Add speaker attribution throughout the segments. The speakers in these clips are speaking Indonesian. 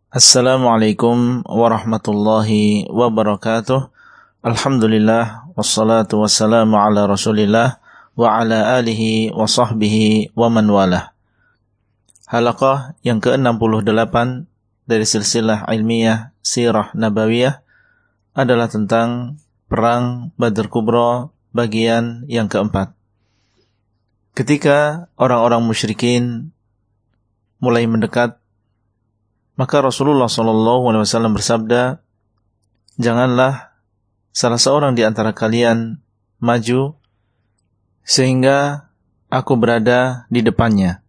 Speaker 1: Assalamualaikum warahmatullahi wabarakatuh. Alhamdulillah wassalatu wassalamu ala Rasulillah wa ala alihi wa sahbihi wa man walah. Halaqah yang ke-68 dari silsilah ilmiah Sirah Nabawiyah adalah tentang Perang Badr Kubra bagian yang keempat. Ketika orang-orang musyrikin mulai mendekat, maka Rasulullah SAW bersabda, janganlah salah seorang di antara kalian maju sehingga aku berada di depannya.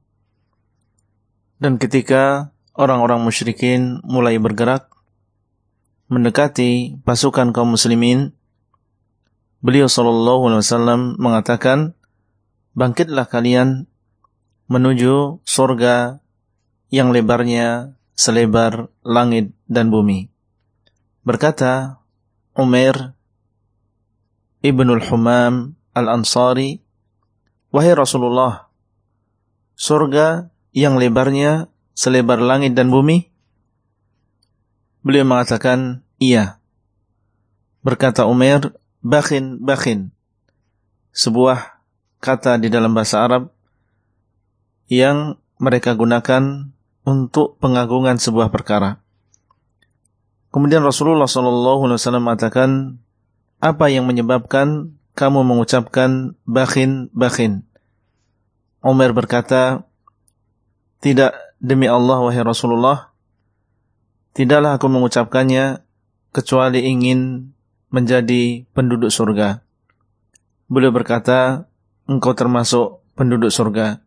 Speaker 1: Dan ketika orang-orang musyrikin mulai bergerak mendekati pasukan kaum muslimin, beliau SAW mengatakan, bangkitlah kalian menuju surga yang lebarnya selebar langit dan bumi. Berkata Umair ibnul Humam al-Ansari, wahai Rasulullah, surga yang lebarnya selebar langit dan bumi? Beliau mengatakan, iya. Berkata Umair, bakhin, bakhin, sebuah kata di dalam bahasa Arab yang mereka gunakan untuk pengagungan sebuah perkara. Kemudian Rasulullah SAW mengatakan, apa yang menyebabkan kamu mengucapkan bakhin, bakhin? Umar berkata, tidak, demi Allah wahai Rasulullah, tidaklah aku mengucapkannya kecuali ingin menjadi penduduk surga. Beliau berkata, engkau termasuk penduduk surga.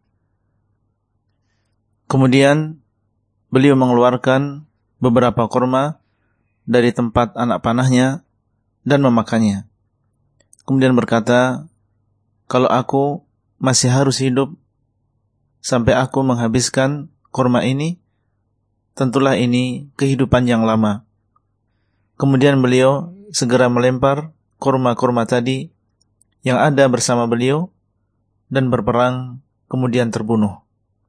Speaker 1: Kemudian beliau mengeluarkan beberapa kurma dari tempat anak panahnya dan memakannya. Kemudian berkata, kalau aku masih harus hidup sampai aku menghabiskan kurma ini, tentulah ini kehidupan yang lama. Kemudian beliau segera melempar kurma-kurma tadi yang ada bersama beliau dan berperang, kemudian terbunuh.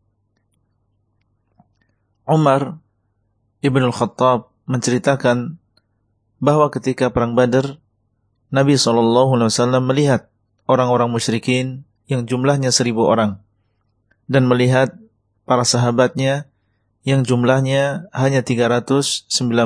Speaker 1: Umar ibn al-Khattab menceritakan bahwa ketika perang Badar, Nabi SAW melihat orang-orang musyrikin yang jumlahnya 1.000 orang dan melihat para sahabatnya yang jumlahnya hanya 319.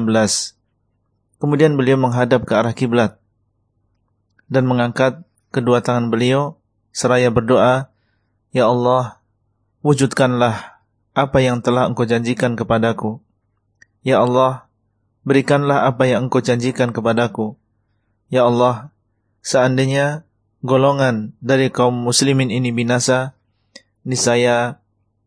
Speaker 1: Kemudian beliau menghadap ke arah kiblat dan mengangkat kedua tangan beliau seraya berdoa, ya Allah, wujudkanlah apa yang telah engkau janjikan kepadaku. Ya Allah, berikanlah apa yang engkau janjikan kepadaku. Ya Allah, seandainya golongan dari kaum muslimin ini binasa, niscaya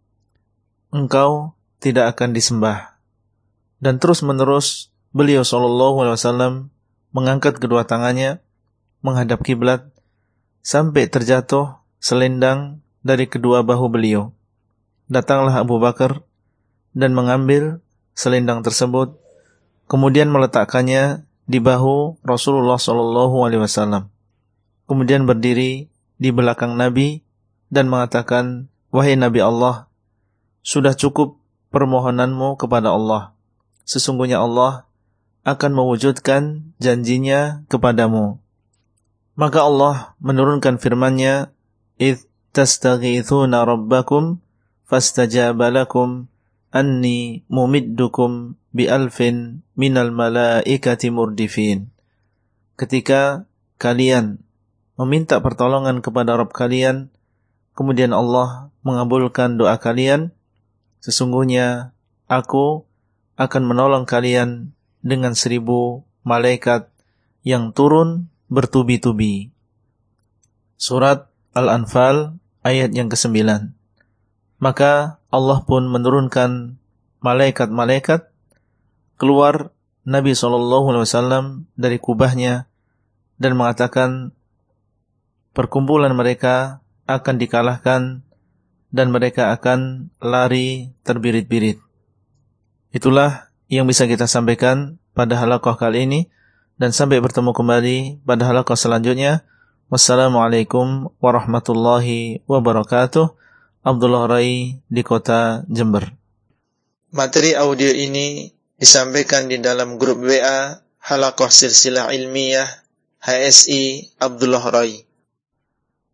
Speaker 1: engkau tidak akan disembah. Dan terus menerus beliau SAW mengangkat kedua tangannya menghadap kiblat sampai terjatuh selendang dari kedua bahu beliau. Datanglah Abu Bakar dan mengambil selendang tersebut, kemudian meletakkannya di bahu Rasulullah SAW. Kemudian berdiri di belakang Nabi dan mengatakan, wahai Nabi Allah, sudah cukup permohonanmu kepada Allah. Sesungguhnya Allah akan mewujudkan janjinya kepadamu. Maka Allah menurunkan firman-Nya, idh tastaghithuna rabbakum fastajaba lakum anni mumiddukum bi'alfin minal malaikati murdifin. Ketika kalian meminta pertolongan kepada Rabb kalian, kemudian Allah mengabulkan doa kalian, sesungguhnya aku akan menolong kalian dengan 1.000 malaikat yang turun bertubi-tubi. Surat Al-Anfal ayat yang ke-9. Maka Allah pun menurunkan malaikat-malaikat, keluar Nabi SAW dari kubahnya dan mengatakan perkumpulan mereka akan dikalahkan dan mereka akan lari terbirit-birit. Itulah yang bisa kita sampaikan pada halaqah kali ini, dan sampai bertemu kembali pada halaqah selanjutnya. Wassalamualaikum warahmatullahi wabarakatuh. Abdullah Rai di kota Jember. Materi audio ini disampaikan di dalam grup WA Halaqah Silsilah Ilmiah HSI Abdullah Rai.